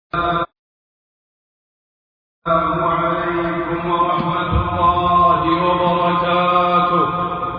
عليكم ورحمة الله وبركاته.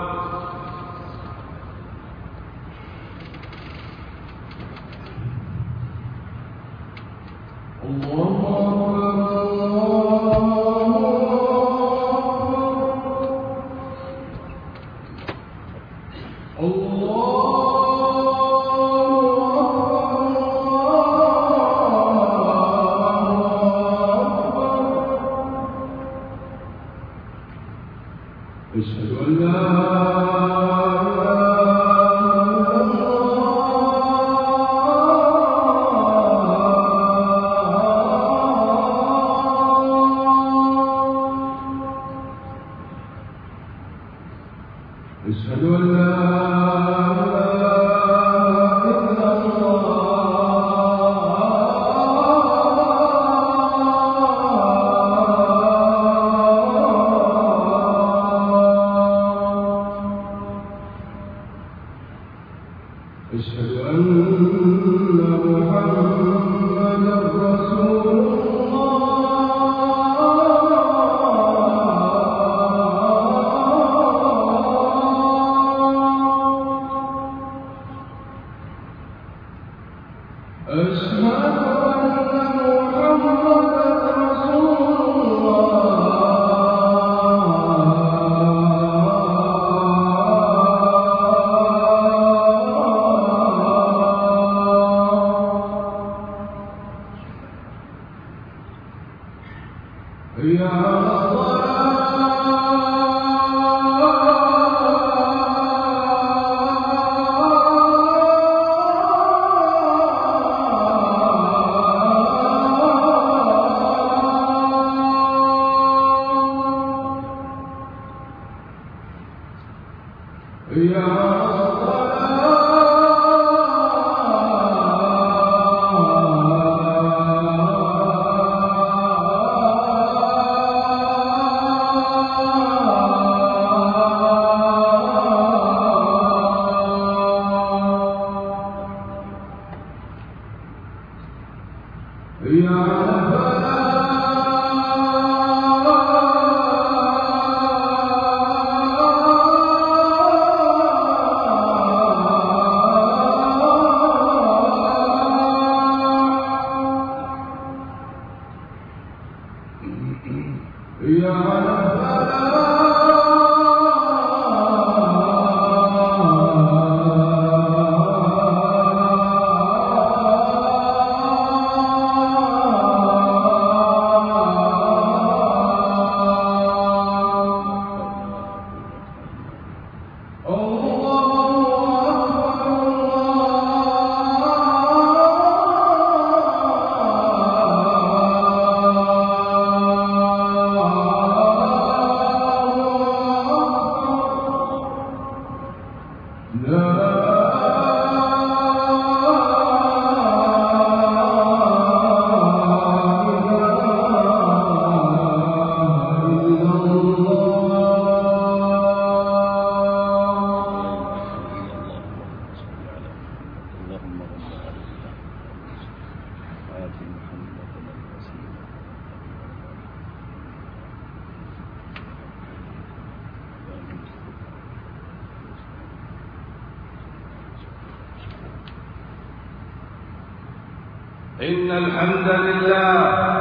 إن الحمد لله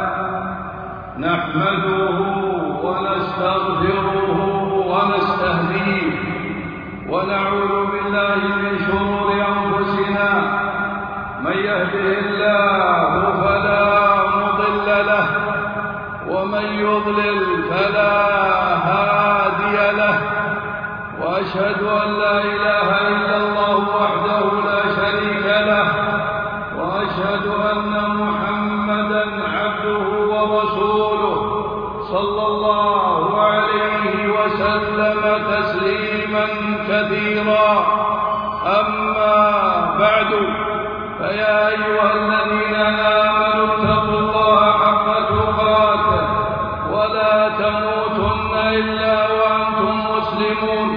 نحمده ونستغفره ونستهديه ونعوذ بالله من شرور أنفسنا. من يهده الله فلا مضل له ومن يضلل فلا هادي له، وأشهد أن لا إله إلا الله وحده لا شريك له، وأشهد أن محمدًا عبده ورسوله صلى الله عليه وسلم تسليمًا كثيرا. أما بعد، فيا أيها الذين آمنوا اتقوا الله حق تقاته ولا تموتن إلا وأنتم مسلمون،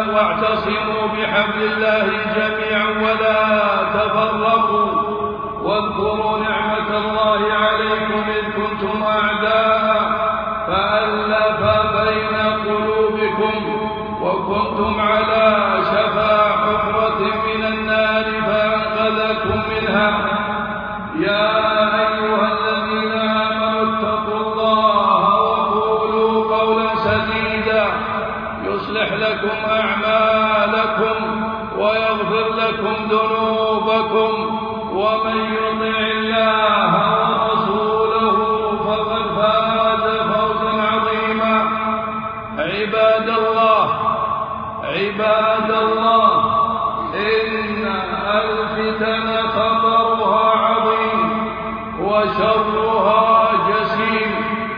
واعتصموا بحبل الله جميعا ولا تفرقوا، واذكروا نعمة الله عليكم إذ كنتم أعداء فألف بين قلوبكم وكنتم على شفا حفرة من النار فأنقذكم منها. يا أيها الذين آمنوا اتقوا الله وقولوا قولا سديدا يصلح لكم أعمالكم ويغفر لكم ذنوبكم ومن يطع الله ورسوله فقد فاز فوزا عظيما. عباد الله إن الفتن خطرها عظيم وشرها جسيم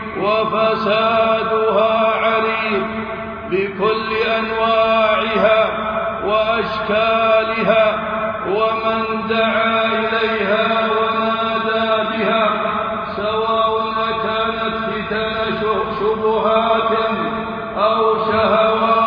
وفسادها عريض بكل أنواعها وأشكالها، ومن دعا إليها ونادى بها سواء كانت فتن شبهات أو شهوات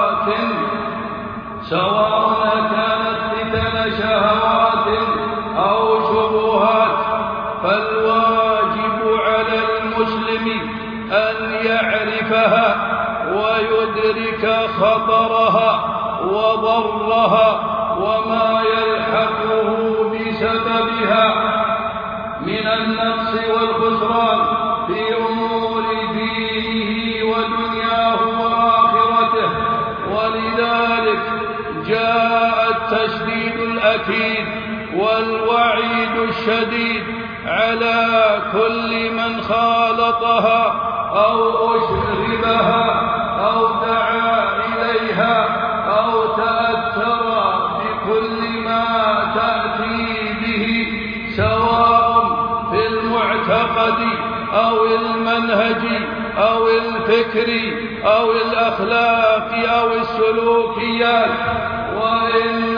فالواجب على المسلم أن يعرفها ويدرك خطرها وضرها وما يلحقه بسببها من النقص والخسران في أمور دينه ودنياه وآخرته. ولذلك جاء التشديد الأكيد والوعيد الشديد على كل من خالطها أو أشربها أو دعا إليها أو تأثر بكل ما تأتي به، سواء في المعتقد أو المنهج أو الفكر أو الأخلاق أو السلوكيات. وإن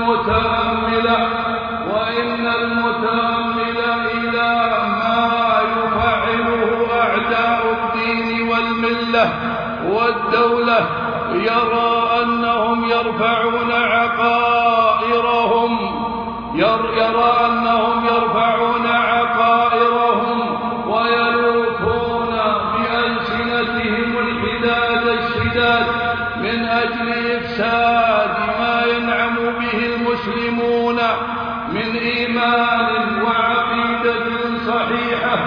المتأمل إلى ما يفعله أعداء الدين والملة والدولة يرى أنهم يرفعون عقائرهم ويلوكون بألسنتهم الحداد الشداد من أجل إفساد ما ينعم به المسلمون من إيمان وعقيدة صحيحة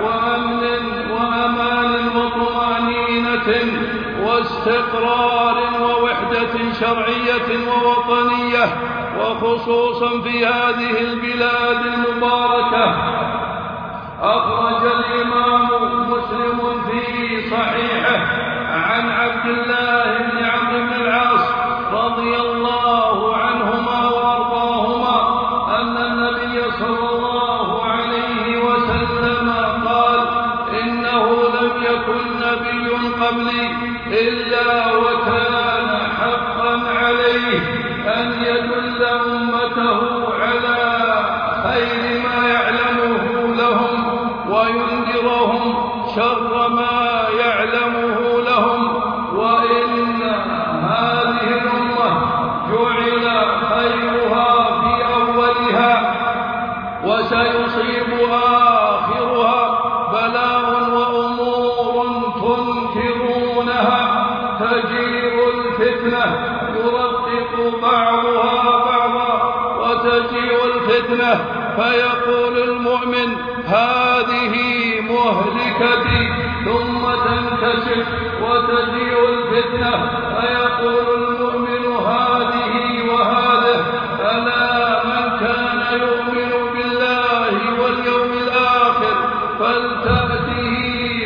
وأمان وطمأنينة واستقرار ووحدة شرعية ووطنية، وخصوصا في هذه البلاد المباركة. أخرج الإمام مسلم في صحيحه عن عبد الله بن عمرو بن العاص رضي الله عنهما وأرضاهما أن النبي صلى الله عليه وسلم قال: إنه لم يكن نبي قبلي إلا وكان حقا عليه أن يدل أمته على خير ما يعلمه لهم وينذرهم شر ما يعلمه لهم. وإن هذه الأمة جعل خيرها في أولها وسيصيب آخرها بلاء وأمور تنكرونها تجيء الفتنة يرقق بعضها بعضا وتجيء الفتنة فيقول المؤمن: هذه مهلكتي، ثم تنكشف وتجيء الفتنة فيقول المؤمن: هذه وهذه. ألا من كان يؤمن بالله واليوم الآخر فلتأته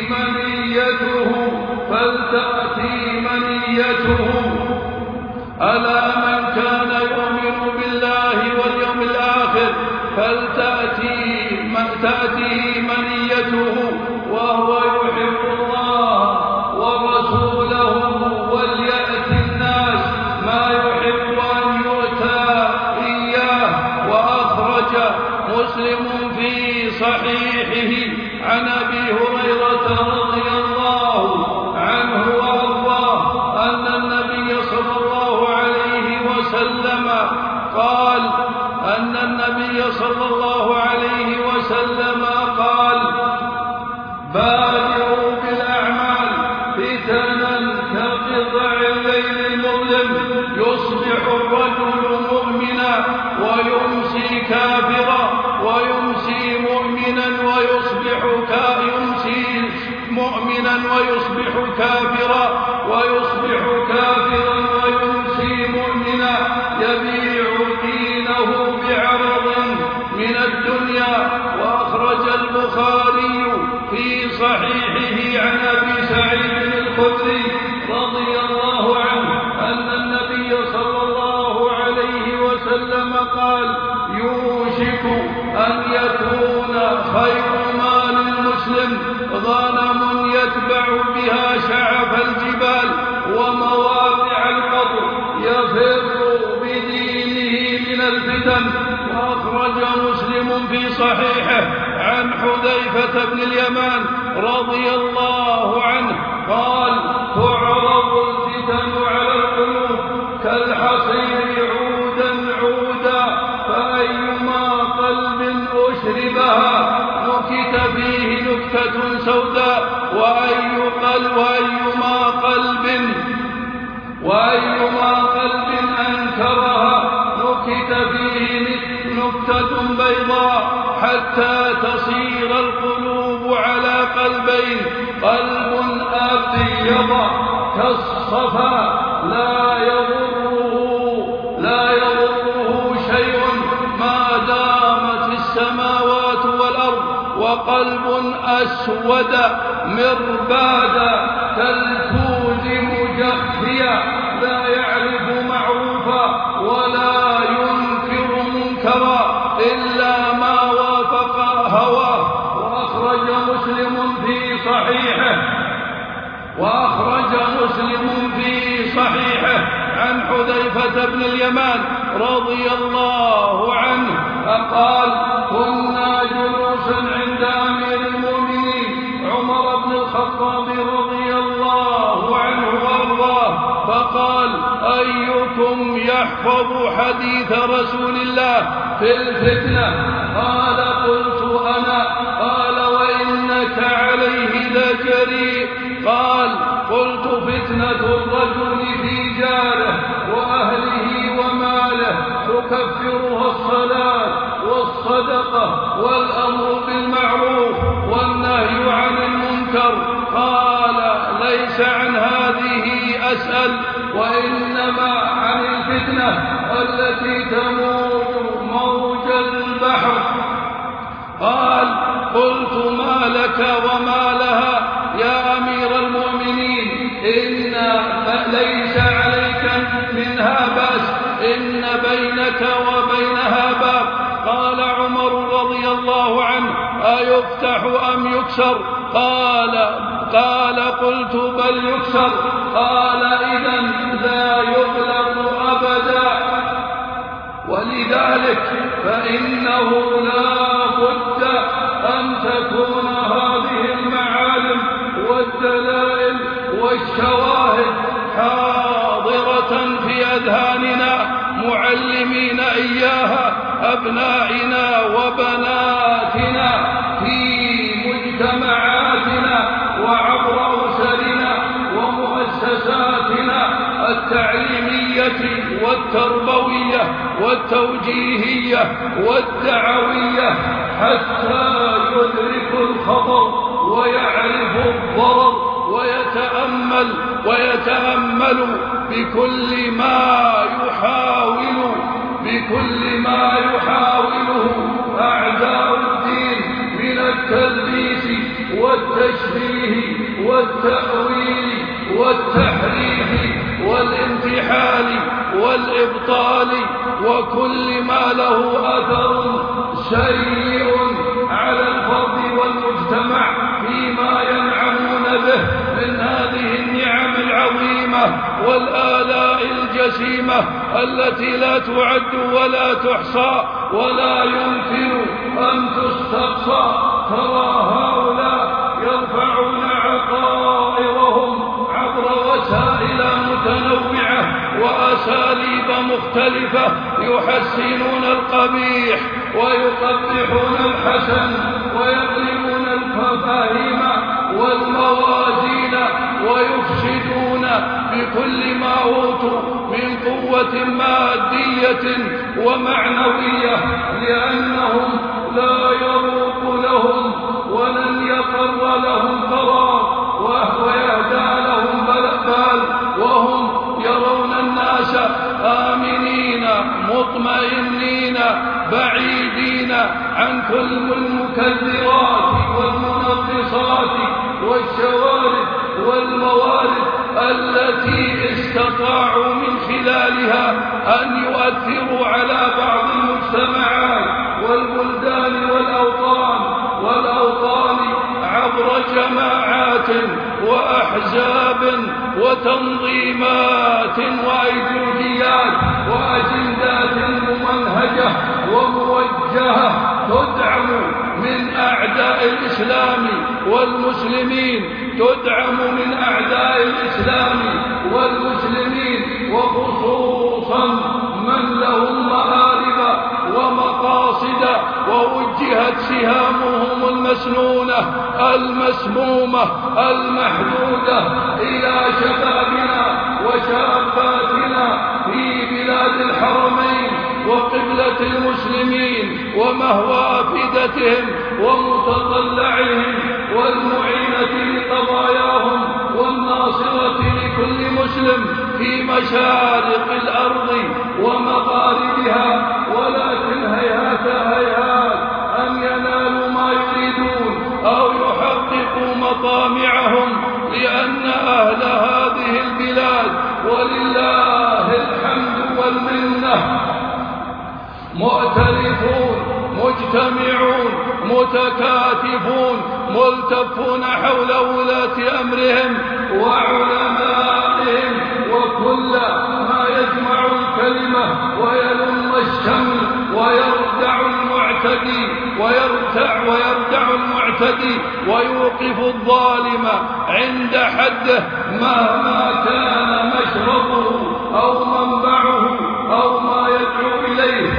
منيته. ألا من كان يؤمن بالله واليوم الآخر فلتأتيه منيته وهو يحب الله ورسوله وليأتي الناس ما يحب أن يؤتى إياه. وأخرج مسلم في صحيحه عن أبي هريرة رضي الله عنه وأرضاه أن النبي صلى الله عليه وسلم قال: أن النبي صلى الله عليه كافرا ويصبح كافرا ويمسي مؤمنا يبيع دينه بعرض من الدنيا. وأخرج البخاري في صحيحه عن أبي سعيد الخدري رضي الله عنه أن النبي صلى الله عليه وسلم قال: يوشك أن يكون خير مال المسلم غنم يتبع بها شعف الجبال ومواقع القطر يفر بدينه من الفتن. وأخرج مسلم في صحيحه عن حذيفة بن اليمان رضي الله عنه قال: تعرض الفتن على القلوب كالحصير عودا عودا، فأيما قلب أشربها نكت فيه نكتة سوداء، وأيما قلب أنكرها نكت فيه نكتة بيضاء، حتى تصير القلوب على قلبين: قلب أبيض كالصفا لا يضره شيء ما دامت السماوات والأرض، وقلب أسود مربادا كالكوز مجخيا لا يعرف معروفا ولا ينكر منكرا إلا ما وافق هواه. وأخرج مسلم في صحيحه عن حذيفة بن اليمان رضي الله عنه قال: كنا جلوسا عند أمير المؤمنين عمر بن الخطاب رضي الله عنه وارضاه، فقال: أيكم يحفظ حديث رسول الله في الفتنة؟ قال: قلت أنا. قال: وإنك عليه لجريء. قال: قلت: فتنة الرجل في جاره وأهله وماله تكفرها الصلاة والصدقة والأمر بالمعروف والنهي عن المنكر. قال: ليس عن هذه أسأل، وإنما عن الفتنة التي تموج موج البحر. قال: قلت: ما لك وما لها يا أمير المؤمنين؟ ليس عليك منها بأس، إن بينك وبينها باب. قال عمر رضي الله عنه: أيفتح أم يكسر؟ قال: قلت: بل يكسر. قال: إذن لا يغلق أبدا. ولذلك فإنه لا بد أن تكون هذه المعالم والدلائل والشواهد حاضرة في أذهاننا، معلمين إياها أبنائنا وبناتنا في مجتمعاتنا وعبر أسرنا ومؤسساتنا التعليمية والتربوية والتوجيهية والدعوية، حتى يدركوا الخطر ويعرفوا الضرر ويتأملوا بكل ما يحاوله أعداء الدين من التلبيس والتشبيه والتأويل والتحريف والانتحال والإبطال، وكل ما له أثر سيء على الفرد والمجتمع فيما ينعمون به من هذه النعم العظيمة والآلاء الجسيمة التي لا تعد ولا تحصى ولا يمكن أن تستقصى. ترى هؤلاء يرفعون عقائرهم عبر وسائل متنوعة وأساليب مختلفة، يحسنون القبيح ويقبحون الحسن ويقلبون المفاهيم والموازين ويفسدون بكل ما أوتوا من قوة مادية ومعنوية، لأنهم لا يروق لهم ولن يقر لهم قرار، وهو يهدى كل المكدرات والمنقصات والشوارد والموارد التي استطاعوا من خلالها أن يؤثروا على بعض المجتمعات والبلدان والأوطان عبر جماعات وأحزاب وتنظيمات وأيديولوجيات وأجندات ممنهجة وموجهة تدعم من أعداء الإسلام والمسلمين، تدعم من أعداء الإسلام والمسلمين، وخصوصا من لهم مآرب ومقاصد ووجهت سهامهم المسنونة المسمومة المحدودة إلى شبابنا وشاباتنا في بلاد الحرمين وقبلة المسلمين ومهوى أفئدتهم ومتطلعهم والمعينة لقضاياهم والناصرة لكل مسلم في مشارق الأرض ومغاربها. ولكن هيهات أن ينالوا ما يريدون أو يحققوا مطامعهم، لأن أهل هذه البلاد ولله الحمد والمنة مؤتلفون مجتمعون متكاتفون ملتفون حول ولاة أمرهم وعلمائهم، وكل ما يجمع الكلمة ويلم الشمل ويردع المعتدي ويوقف الظالم عند حده مهما كان مشربه أو منبعه أو ما يدعو إليه.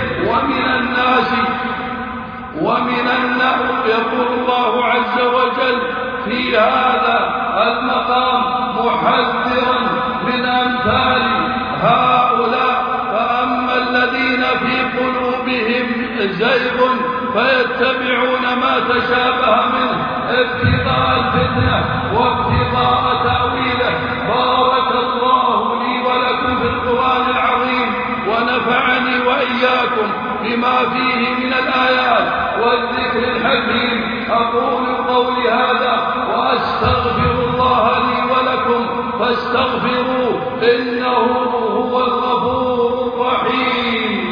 ومن الناس يقول الله عز وجل في هذا المقام محذرا من أمثال هؤلاء: فأما الذين في قلوبهم زيغ فيتبعون ما تشابه منه ابتغاء الفتنة وابتغاء تأويله. بارك الله لي ولكم في القرآن العظيم، ونفعني وإياكم بما فيه من الآيات والذكر الحكيم. أقول قولي هذا وأستغفر الله لي ولكم فاستغفروه إنه هو الغفور الرحيم.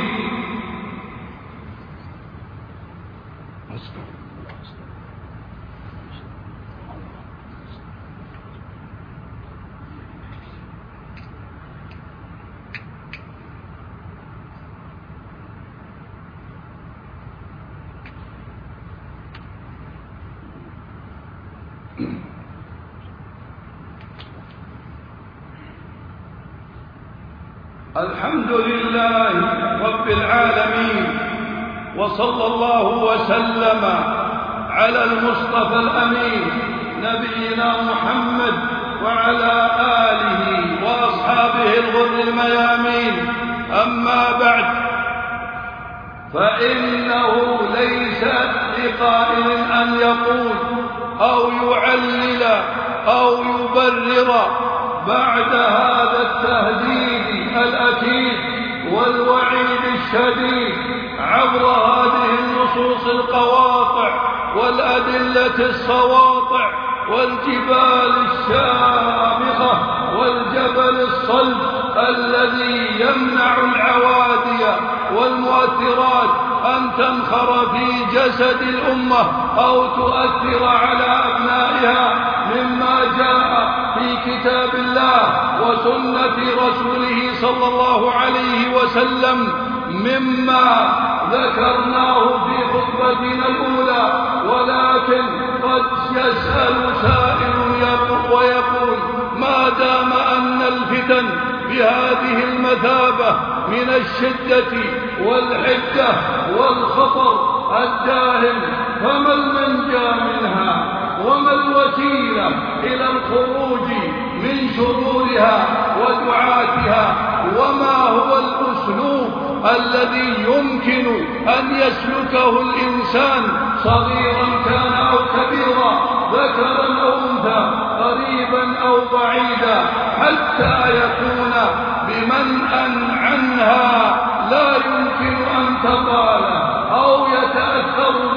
الحمد لله رب العالمين، وصلى الله وسلم على المصطفى الأمين نبينا محمد وعلى آله وأصحابه الغر الميامين. أما بعد، فإنه ليس لقائل أن يقول أو يعلل أو يبرر بعد هذا التهديد الأكيد والوعيد الشديد عبر هذه النصوص القواطع والأدلة السواطع والجبال الشامخة والجبل الصلب الذي يمنع العوادي والمؤثرات أن تنخر في جسد الأمة أو تؤثر على أبنائها، مما جاء في كتاب الله وسنة رسوله صلى الله عليه وسلم، مما ذكرناه في خطبتنا الأولى. ولكن قد يسأل سائل ويقول: ما دام أن الفتن بهذه المثابة من الشدة والحدة والخطر الداهم، فما المنجى منها وما الوسيلة إلى الخروج من شرورها ودعاتها؟ وما هو الأسلوب الذي يمكن أن يسلكه الإنسان صغيرا كان أو كبيرا، ذكرا أو أنثى، قريبا أو بعيدا، حتى يكون بمنأى عنها لا يمكن أن تطال أو يتأثر بها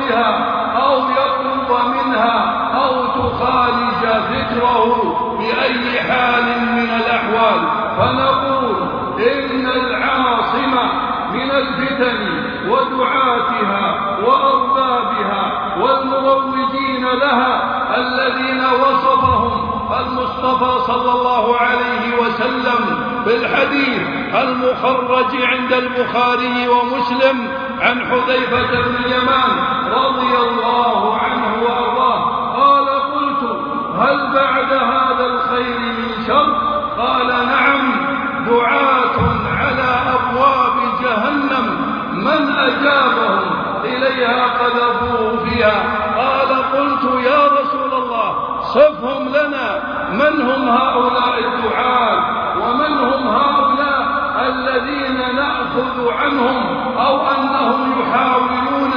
بها أو يقرب منها أو تخالج ذكره بأي حال من الأحوال. فنقول إن العاصم من الفتن ودعاتها وأربابها والمروجين لها الذين وصفهم المصطفى صلى الله عليه وسلم بالحديث المخرج عند البخاري ومسلم عن حذيفة بن اليمان رضي الله عنه وأرضاه قال: قلت: هل بعد هذا الخير من شر؟ قال: نعم، دعاة على أبواب جهنم من أجابهم إليها قذفوه فيها. قال: قلت: يا رسول الله صفهم لنا، من هم هؤلاء الدعاة ومن هم هؤلاء الذين نأخذ عنهم أو أنهم يحاولون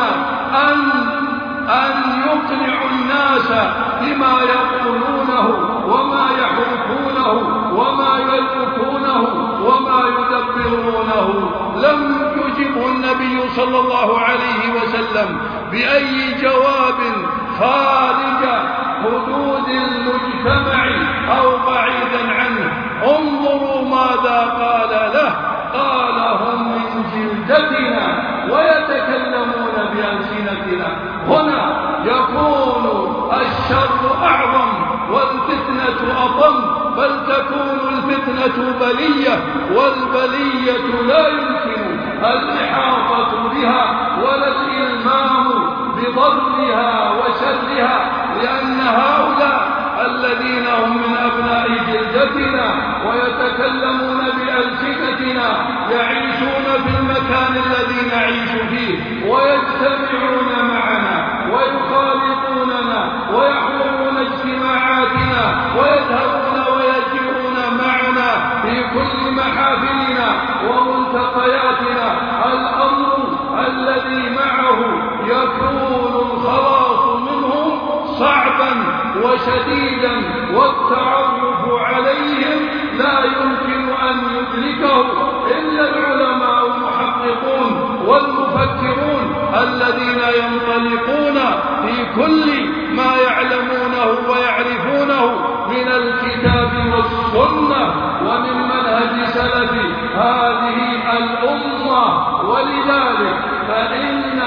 أن يقنعوا الناس بما يقولونه وما يحرفونه وما يلقونه وما يدبرونه؟ لم يجبه النبي صلى الله عليه وسلم بأي جواب خارج حدود المجتمع أو بعيدا عنه. انظروا ماذا قال له: قال: هم من جلدتنا ويتكلمون بألسنتنا. هنا يكون الشر أعظم والفتنة أطم، بل تكون الفتنة بلية، والبلية لا يمكن الإحاطة بها ولا الإلمام بضرها وشرها، لأن هؤلاء الذين هم من أبناء جلدتنا ويتكلمون بألسنتنا يعيشون في المكان الذي نعيش فيه ويجتمعون معنا ويخالطوننا ويحضرون اجتماعاتنا ويذهبون ويجيئون معنا في كل محافلنا وملتقياتنا. الأمر الذي معه يكون الخلاص منهم صعبا وشديدا، والتعرف عليهم لا يمكن أن يدركه إلا العلماء المحققون والمفكرون الذين ينطلقون في كل ما يعلمونه ويعرفونه من الكتاب والسنة ومن منهج سلف هذه الأمة. ولذلك فإن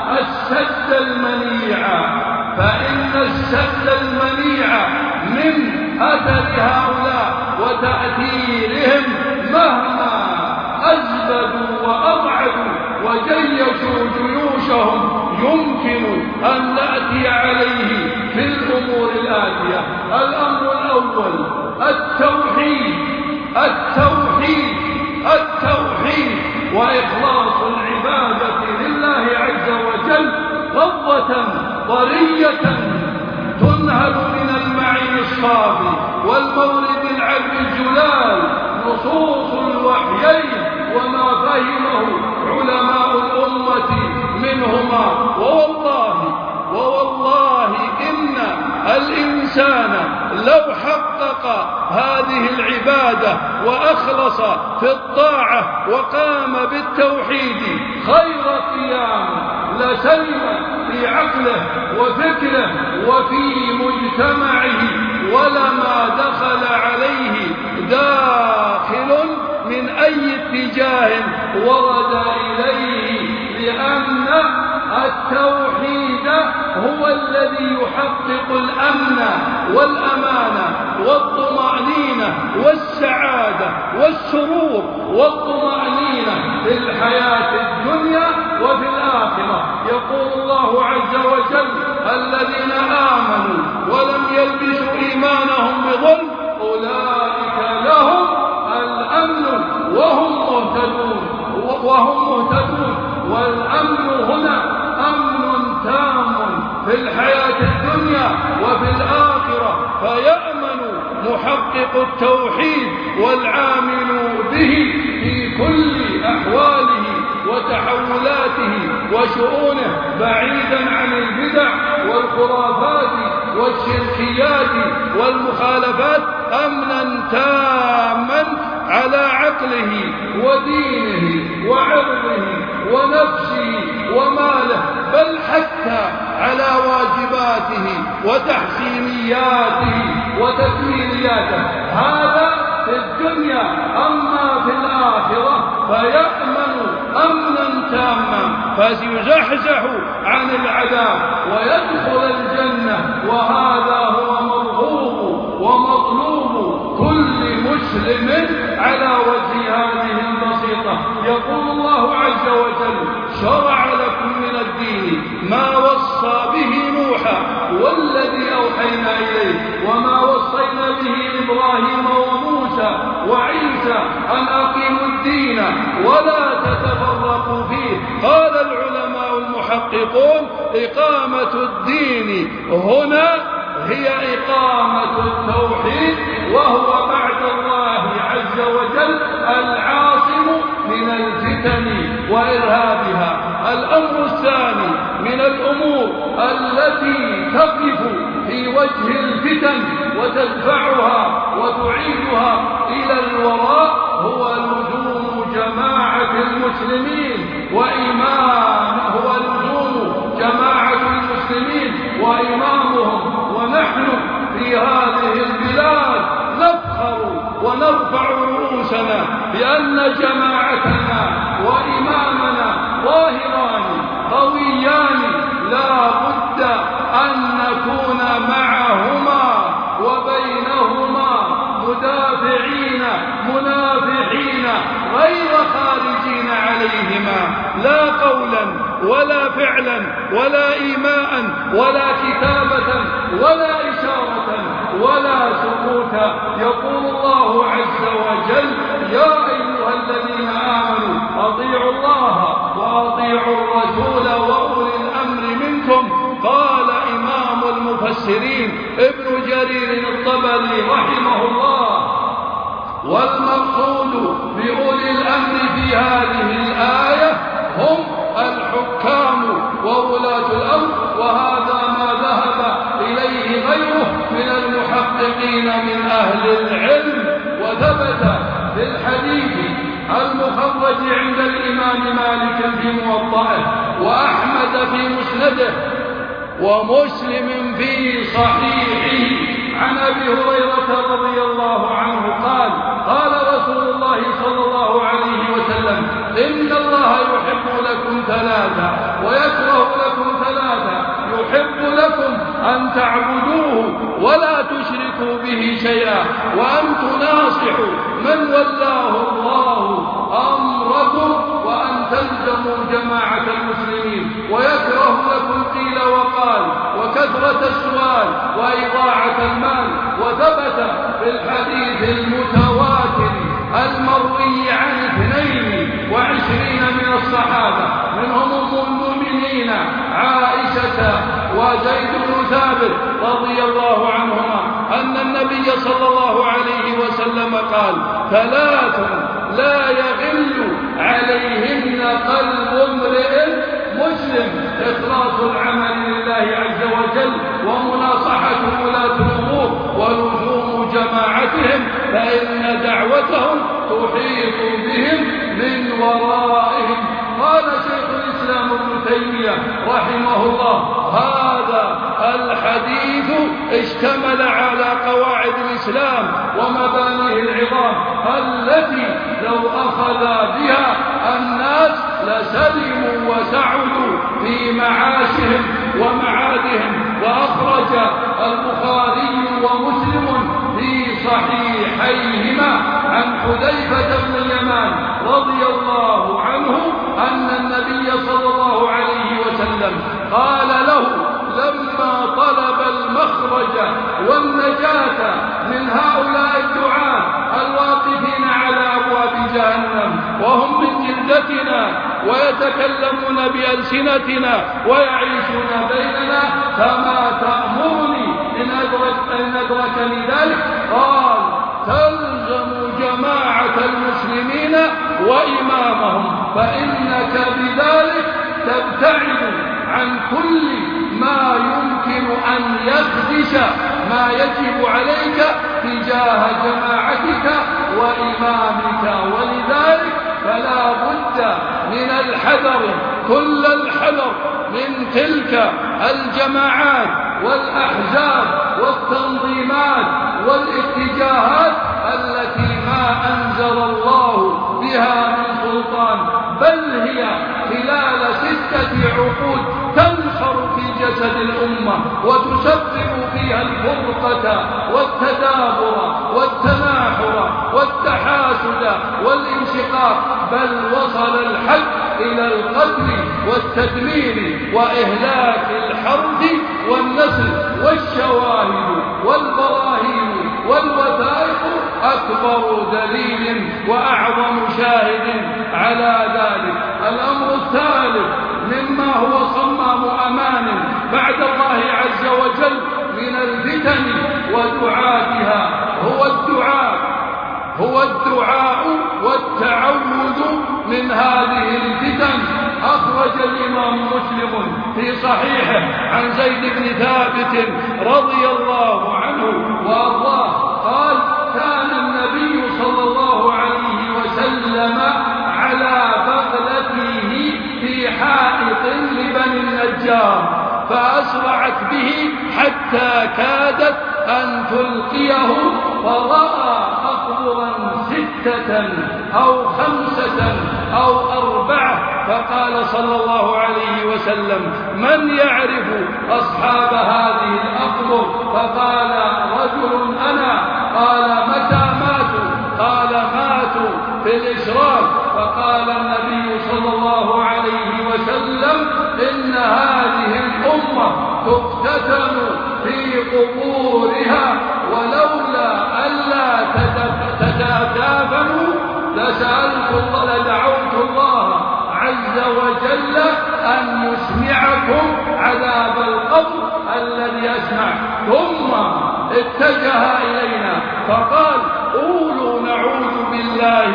السد المنيع من أثر هؤلاء وتأثيرهم مهما أزبدوا وأضعفوا وجيشوا جيوشهم يمكن أن نأتي عليه في الأمور الآتية. الأمر الأول: التوحيد وإخلاص العبادة لله عز وجل قوة طرية تنهل من المعين الصافي والمورد العذب الجلال نصوص الوحيين وما فهمه علماء الأمة منهما. ووالله إن الإنسان لو حقق هذه العبادة وأخلص في الطاعة وقام بالتوحيد خير قيام لسلم في عقله وفكره وفي مجتمعه، ولما دخل عليه داخل من أي اتجاه ورد إليه، لأن التوحيد هو الذي يحقق الأمن والأمانة والطمأنينة والسعادة والسرور والطمأنينة في الحياة الدنيا وفي الآخرة. يقول الله عز وجل: الذين آمنوا ولم يلبسوا إيمانهم بظلم أولئك لهم الأمن وهم مهتدون. والأمن هنا أمن تام في الحياة الدنيا وفي الآخرة، فيأمن محقق التوحيد والعامل به في كل أحواله وتحولاته وشؤونه، بعيدا عن البدع والخرافات والشركيات والمخالفات، أمنا تاما على عقله ودينه وعرضه ونفسه وماله، بل حتى على واجباته وتحسينياته وتكميلياته. هذا في الدنيا. أما في الآخرة فيأمن أمنا تاما، فسيزحزح عن العذاب ويدخل الجنة، وهذا هو مرغوب ومطلوب كل مسلم على وجه هذه البسيطة. يقول الله عز وجل: شرع لكم من الدين ما وصى به نوحا والذي أوحينا إليه وما وصينا به إبراهيم وموسى وعيسى أن أقيموا الدين ولا تتفرقوا فيه. قال العلماء المحققون: إقامة الدين هنا هي إقامة التوحيد، وهو بعد الله عز وجل العاصم من الفتن وإرهابها. الأمر الثاني من الأمور التي تقف في وجه الفتن وتدفعها وتعيدها إلى الوراء هو لزوم جماعة المسلمين وإمامهم. ونحن في هذه البلاد نفخر ونرفع رؤوسنا بأن جماعتنا وإمامنا ظاهران قويان، لا بد أن نكون معهما وبينهما مدافعين منافحين غير خارجين عليهما، لا قولا ولا فعلا ولا إيماء ولا كتابة ولا إشارة ولا سكوتا. يقول الله عز وجل: يا أيها الذين آمنوا أطيعوا الله وأطيعوا الرسول وأولي الأمر منكم. قال إمام المفسرين ابن جرير الطبري رحمه الله: والمقصود بأولي الأمر في هذه الآية هم الحكام وولاة الأمر، وهذا ما ذهب إليه غيره من المحققين من أهل العلم. وثبت في الحديث المخرج عند الإمام مالك في موطئه وأحمد في مسنده ومسلم في صحيحه عن أبي هريرة رضي الله عنه قال: قال رسول الله صلى الله عليه وسلم: إن الله يحب لكم ثلاثة ويكره لكم ثلاثة: يحب لكم أن تعبدوه ولا تشركوا به شيئا، وأن تناصحوا من ولاه الله أمركم، وأن تلزموا جماعة المسلمين. ويكره لكم قيل وقال وكثرة السؤال وإضاعة المال. وثبت في الحديث المتواتر المروي عن 22 من الصحابة منهم أم المؤمنين عائشة وزيد بن ثابت رضي الله عنهما أن النبي صلى الله عليه وسلم قال: ثلاث لا يغل عليهن قلب امرئ مسلم: إخلاص العمل لله عز وجل، ومناصحة ولاة الأمور، ولزوم جماعتهم، فإن دعوتهم تحيط بهم من ورائهم. قال شيخ الإسلام ابن تيمية رحمه الله: هذا الحديث اشتمل على قواعد الإسلام ومبانيه العظام التي لو أخذ بها الناس لسلموا وسعدوا في معاشهم ومعادهم. وأخرج البخاري ومسلم في صحيحيهما عن حذيفة بن اليمان رضي الله عنه أن النبي صلى الله عليه وسلم قال له لما طلب المخرج والنجاة من هؤلاء الدعاة الواقفين على أبواب جهنم وهم من جلدتنا ويتكلمون بألسنتنا ويعيشون بيننا: فما تأمرني إن أدركني ذلك؟ قال: تلزم جماعة المسلمين وإمامهم، فإنك بذلك تبتعد عن كل ما يمكن أن يخدش ما يجب عليك تجاه جماعتك وإمامك. ولذلك فلا بد من الحذر كل الحذر من تلك الجماعات والأحزاب والتنظيمات والاتجاهات التي ما أنزل الله بها من سلطان، بل هي خلال 6 عقود تنخر في جسد الأمة وتسبب فيها الفرقة والتدابر والتناحر والتحاسد والانشقاق، بل وصل الحد إلى القتل والتدمير وإهلاك الحرب والنسل. والشواهد والبراهين والوثائق أكبر دليل وأعظم شاهد على ذلك. الأمر الثالث مما هو صمام أمان بعد الله عز وجل من الفتن ودعاتها هو الدعاء والتعوذ من هذه الفتن. أخرج الإمام مسلم في صحيحه عن زيد بن ثابت رضي الله عنه وأرضاه قال: كان النبي صلى الله عليه وسلم على بغلته في حائط لبني النجار، فأسرعت به حتى كادت أن تلقيه، فرأى أقبرا 6 أو 5 أو 4، فقال صلى الله عليه وسلم: من يعرف أصحاب هذه الأقبر؟ فقال رجل: أنا. قال: متى ماتوا؟ قال: ماتوا في الإشراك. فقال النبي صلى الله عليه وسلم: إن هذه الأمة تفتتن في قبورها، ولولا ألا تتدافنوا لدعوت الله عز وجل أن يسمعكم عذاب القبر الذي يسمع. ثم اتجه إلينا فقال: قولوا نعوذ بالله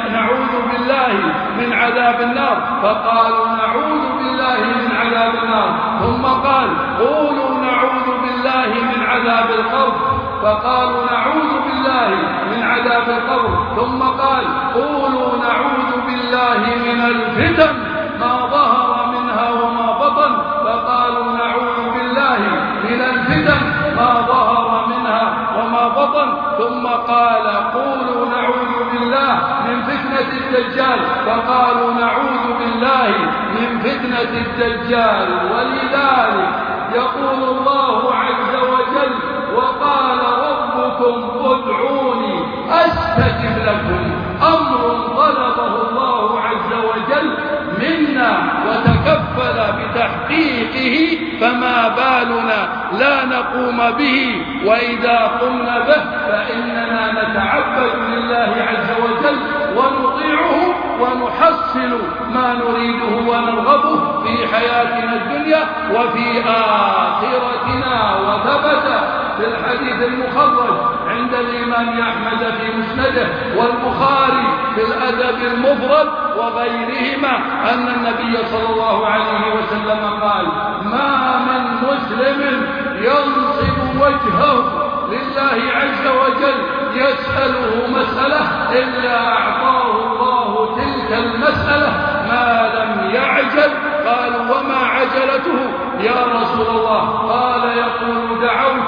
من عذاب النار. فقالوا: نعوذ بالله من عذاب النار. ثم قال: قولوا نعوذ بالله من عذاب القبر. فقالوا: نعوذ بالله من عذاب القبر. ثم قال: قولوا نعوذ بالله من الفتن ما ظهر منها وما بطن. فقالوا: نعوذ بالله من الفتن ما ظهر منها وما بطن. ثم قال: قولوا نعوذ بالله من فتنة الدجال. فقالوا: نعوذ بالله من فتنة الدجال. ولذلك يقول الله عز وجل: وقال ربكم ادعوني أستجب لكم. أمر طلبه الله عز وجل منا وتكفل بتحقيقه، فما بالنا لا نقوم به؟ وإذا قمنا به فإننا نتعبد لله عز وجل ونطيعه ونحصل ما نريده ونرغبه في حياتنا الدنيا وفي آخرتنا. وثبت في الحديث المخرج عند الإمام أحمد في مسنده والبخاري في الأدب المفرد وغيرهما أن النبي صلى الله عليه وسلم قال: ما من مسلم ينصب وجهه لله عز وجل يسأله مسألة إلا أعطاه الله تلك المسألة ما لم يعجل. قالوا: وما عجلته يا رسول الله؟ قال: يقول: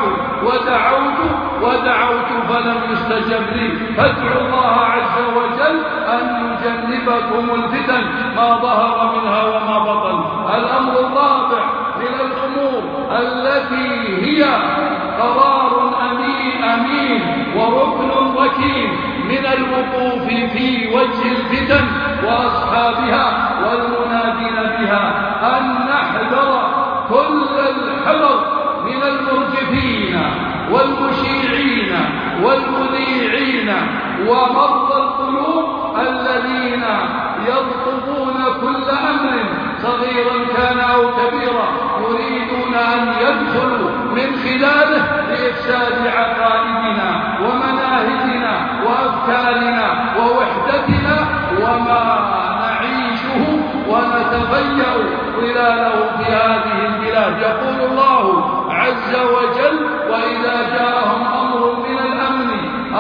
ودعوت فلم يستجب لي. فادعوا الله عز وجل أن يجنبكم الفتن ما ظهر منها وما بطن. الأمر الرابع من الأمور التي هي قرار أمين وركن ركين من الوقوف في وجه الفتن وأصحابها والمنادين بها، أن نحذر كل الحذر من المرجفين والمشيعين والمذيعين ومرضى القلوب الذين يرفضون كل أمر صغيرا كان أو كبيرا، يريدون أن يدخلوا من خلاله لإفساد عقائدنا ومناهجنا وأفكارنا ووحدتنا وما نعيشه ونتغير ظلاله في هذه البلاد. يقول الله عز وجل: وإذا جاءهم أمر من الأمن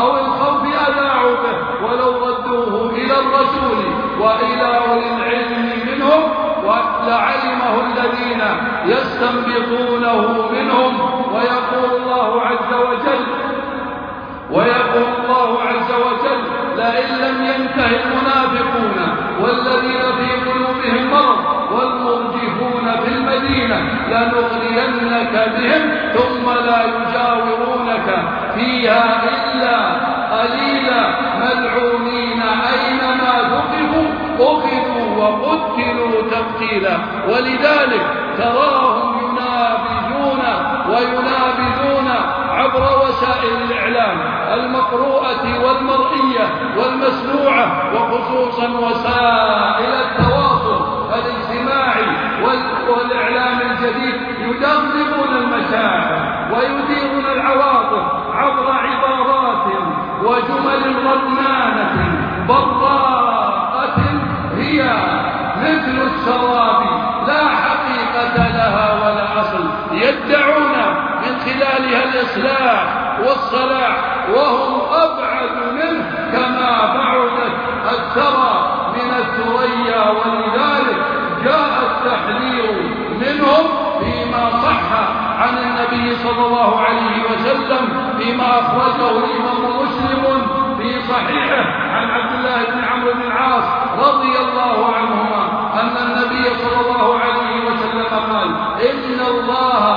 أو الخوف أذاعوا به، ولو ردوه إلى الرسول وإلى أولي العلم منهم لعلمه الذين يستنبطونه منهم. ويقول الله عز وجل لئن لم ينتهي المنافقون والذين في قلوبهم مرض والمرجفون في المدينة لنغرينك بهم ثم لا يجاورونك فيها إلا قليلا ملعونين أينما ثقفوا أخذوا وقتلوا تقتيلا. ولذلك تراهم وينابذون عبر وسائل الإعلام المقروءة والمرئية والمسموعة، وخصوصا وسائل التواصل الاجتماعي والإعلام الجديد، يدغدغون المشاعر ويثيرون العواطف عبر عبارات وجمل رنانة براءة هي مثل السراب لا حقيقة لها ولا أصل، يدعون من خلالها الإصلاح والصلاح وهم أبعد منه كما بعدت الثرى من الثريا. ولذلك جاء التحذير منهم فيما صح عن النبي صلى الله عليه وسلم فيما أخرجه الإمام مسلم في صحيحه عن عبد الله بن عمرو بن العاص رضي الله عنهما أن النبي صلى الله عليه وسلم قال إن الله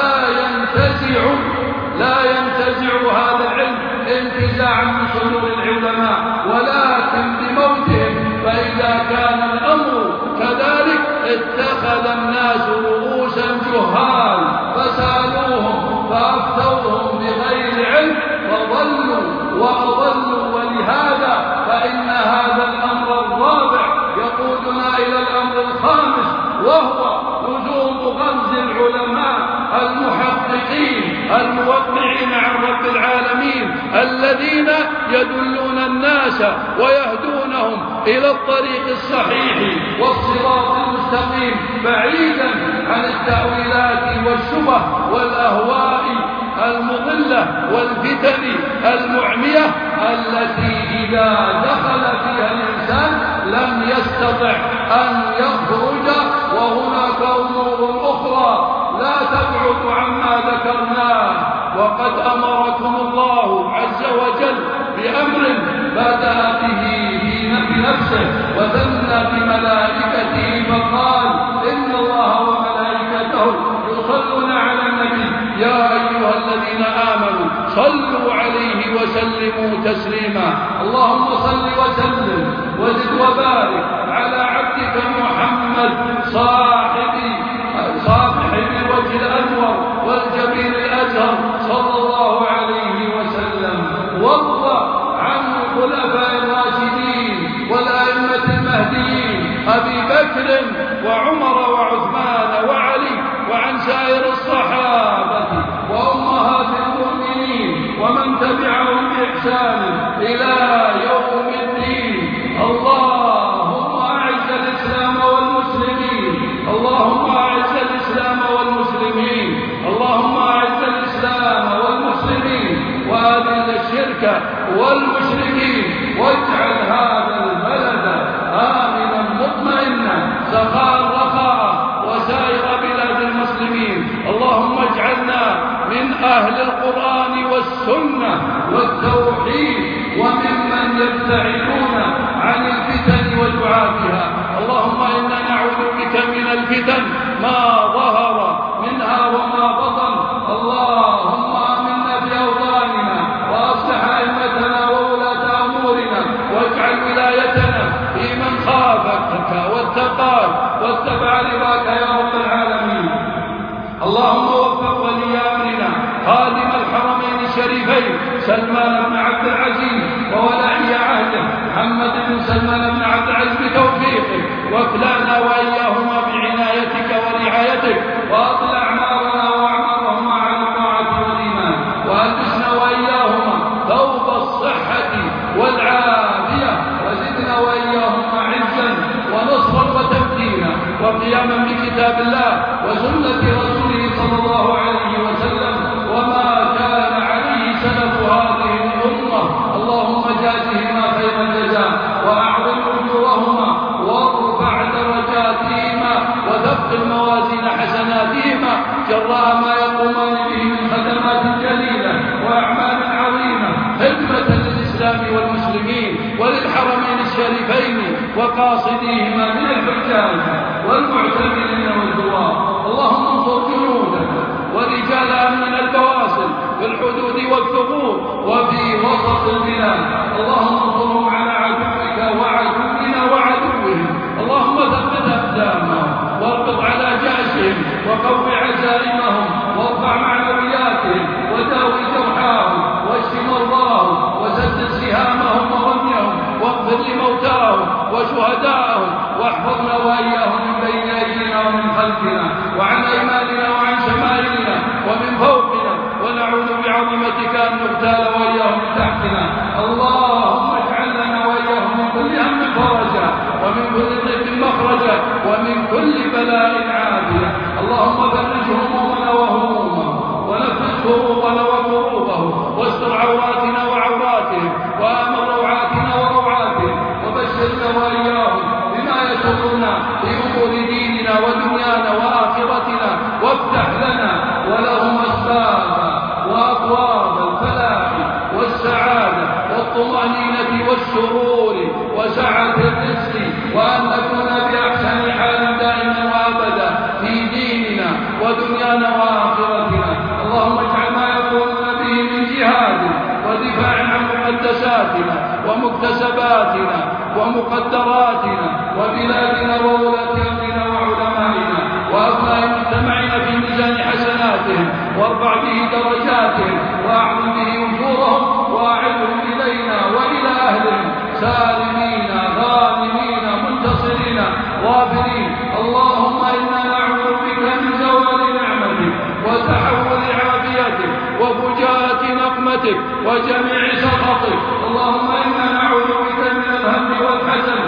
لا ينتزع هذا العلم انتزاعا من صدور العلماء ولكن بموتهم، فإذا كان الأمر كذلك اتخذ الناس رؤوسا جهال فسألوهم فأفتوهم بغير علم فضلوا وأضلوا. ولهذا فإن هذا الأمر الرابع يقودنا إلى الأمر الخامس، وهو لزوم غمز العلماء المحققين الموقعين عن رب العالمين الذين يدلون الناس ويهدونهم إلى الطريق الصحيح والصراط المستقيم، بعيدا عن التأويلات والشبه والأهواء المضلة والفتن المعمية التي إذا دخل فيها الإنسان لم يستطع أن يخرج. وهناك أمور أخرى لا تبعد عما ذكرناه، وقد أمركم الله عز وجل بأمر بدأ به بنفسه وثنى بملائكته فقال إن الله وملائكته يصلون على النبي يا أيها الذين آمنوا صلوا عليه وسلموا تسليما. اللهم صل وسلم وزد وبارك على عبدك محمد صاحب الوجه الأنور والجبين الأزهر صلى الله عليه وسلم، وارض عن الخلفاء الراشدين والأئمة المهديين أبي بكر وعمر وعثمان وعلي، وعن سائر الصحابة وأمهات المؤمنين ومن تبعهم بإحسان إلى يوم الدين. اللهم أعز الإسلام والمسلمين، اللهم أعز الإسلام والمسلمين، اللهم أعز الإسلام والمسلمين وأذل الشرك والمشركين، واجعل هذا البلد آمنا مطمئنا سخاء رخاء وسائر بلاد المسلمين. اللهم اجعلنا من أهل القرآن والسنة والتوحيد وممن يبتعدون عن الفتن ودعاتها. اللهم إنا نعوذ بك من الفتن ما ظهر منها وما بطن. اللهم آمنا في أوطاننا وأصلح أئمتنا وولاة أمورنا، واجعل ولايتنا في من خافك واتقاك واتبع رضاك يا رب العالمين. اللهم وفق ولي أمرنا خادم الحرمين الشريفين سلمان بن عبد العزيز وولي عهده محمد بن سلمان بن عبد العزيز بتوفيقك، واكلأنا وإياهما بعنايتك ورعايتك، وأطل أعمارنا وأعمارهما على الطاعة والإيمان، وألبسنا وإياهما ثوب الصحة والعافية، وزدنا وإياهما عزا ونصرا وتمكينا وقياما بكتاب الله وسنة رسوله صلى الله عليه وسلم، وما كان عليه سلف هذه الأمة وما يقومان به من خدمات جليلة وأعمال عظيمة خدمة للإسلام والمسلمين وللحرمين الشريفين وقاصديهما من الحجاج والمعتمرين والزوار. اللهم انصر جنودك ورجال أمن البواسل في الحدود والثغور وفي وسط البلاد. اللهم انصرهم على عدوك وعدونا وعدوهم. اللهم ثبت أقدامهم واربط على جأشهم وقو عزائمهم وارفع معنوياتهم وداوي جرحاهم واشف مرضاهم وسدد سهامهم ورميهم واغفر لموتاهم وشهداءهم واحفظنا وإياهم من بين أيدينا ومن خلفنا وعن أيماننا وعن شمائلنا ومن فوقنا ونعوذ بعظمتك أن نغتال وإياهم من تحتنا. اللهم اجعل لنا وإياهم من كل هم فرجا ومن كل ضيق مخرجا ومن كل بلاء عافية. اللهم فرج همومنا وهمومهم ونفس كروبنا وكروبهم واستر عوراتنا وعوراتهم وآمن روعاتنا وروعاتهم وبشرنا وإياهم بما يسرنا في أمور ديننا ودنيانا وآخرتنا وافتح لنا ولهم أسبابا وأبواب الفلاح والسعادة والطمأنينة والسرور وسعة الرزق وأن نكون بأحسن حال دائما وأبدا في ديننا ودنيانا وآخرتنا. اللهم اجعل ما يقولون به من جهاد ودفاع عن مقدساتنا ومكتسباتنا ومقدراتنا وبلادنا وولاة أمرنا وعلمائنا وأبناء مجتمعنا في ميزان حسناتهم وارفع به درجاتهم وأعظم به أجورهم وأعدهم إلينا وإلى أهلهم سالمين غانمين منتصرين ظافرين. اللهم إنا نعوذ بك من زوال نعمتك وتحول عافيتك وفجاءة نقمتك وجميع سخطك. اللهم إنا نعوذ بك من الهم والحزن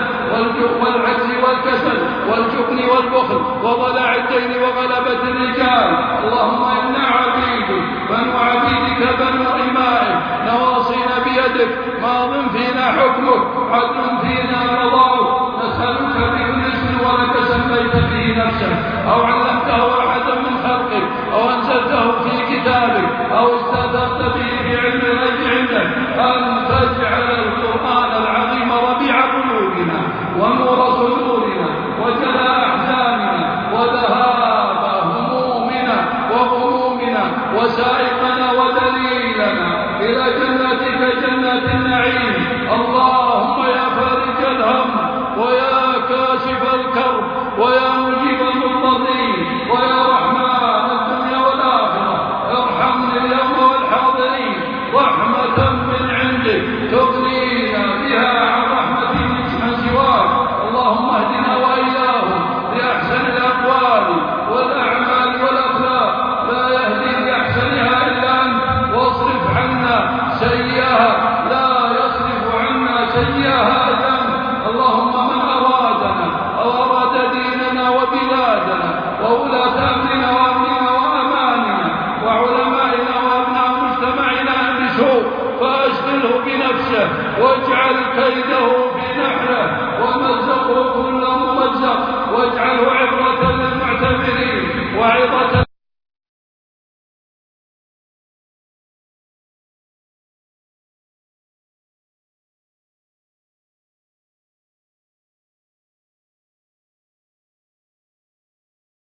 والعجز والكسل والجبن والبخل وضلع الدين وغلبة الرجال. اللهم إنا عبيدك بنو عبيدك بنو إمائك نواصينا بيدك ماض فينا حكمك عدل فينا رضاك. نسألك بكل اسم ولك سميت به نفسك أو علمته أحدا من خلقك أو أنزلته في كتابك أو استأثرت به في علم الغيب عندك أن تجعل القرآن العظيم ربيع قلوبنا ونور صدورنا وجلاء أحزاننا وذهاب همومنا وغمومنا وسائقنا ودليلنا إلى جناتك جنات النعيم. اللهم يا فارج الهم ويا كاشف الكرب ويا مجيب المضطرين ويا رحمن الدنيا والآخرة ارحمني اليوم والحاضرين رحمة من عندك تغنينا بها عن رحمة من سواك. اللهم اهدنا وإياهم لأحسن الأقوال والأعمال والأخلاق لا يهدي لأحسنها إلا أنت واصرف عنا سيئها لا يصرف عنا سيئها إلا أنت. اللهم من أرادنا أو أراد ديننا وبلادنا وولاة أمرنا وأمننا وأماننا وعلمائنا وأبناء مجتمعنا بسوء فأشغله بنفسه واجعل كيده في نحره ومزقه كل ممزق واجعله عبرة للمعتبرين وعظة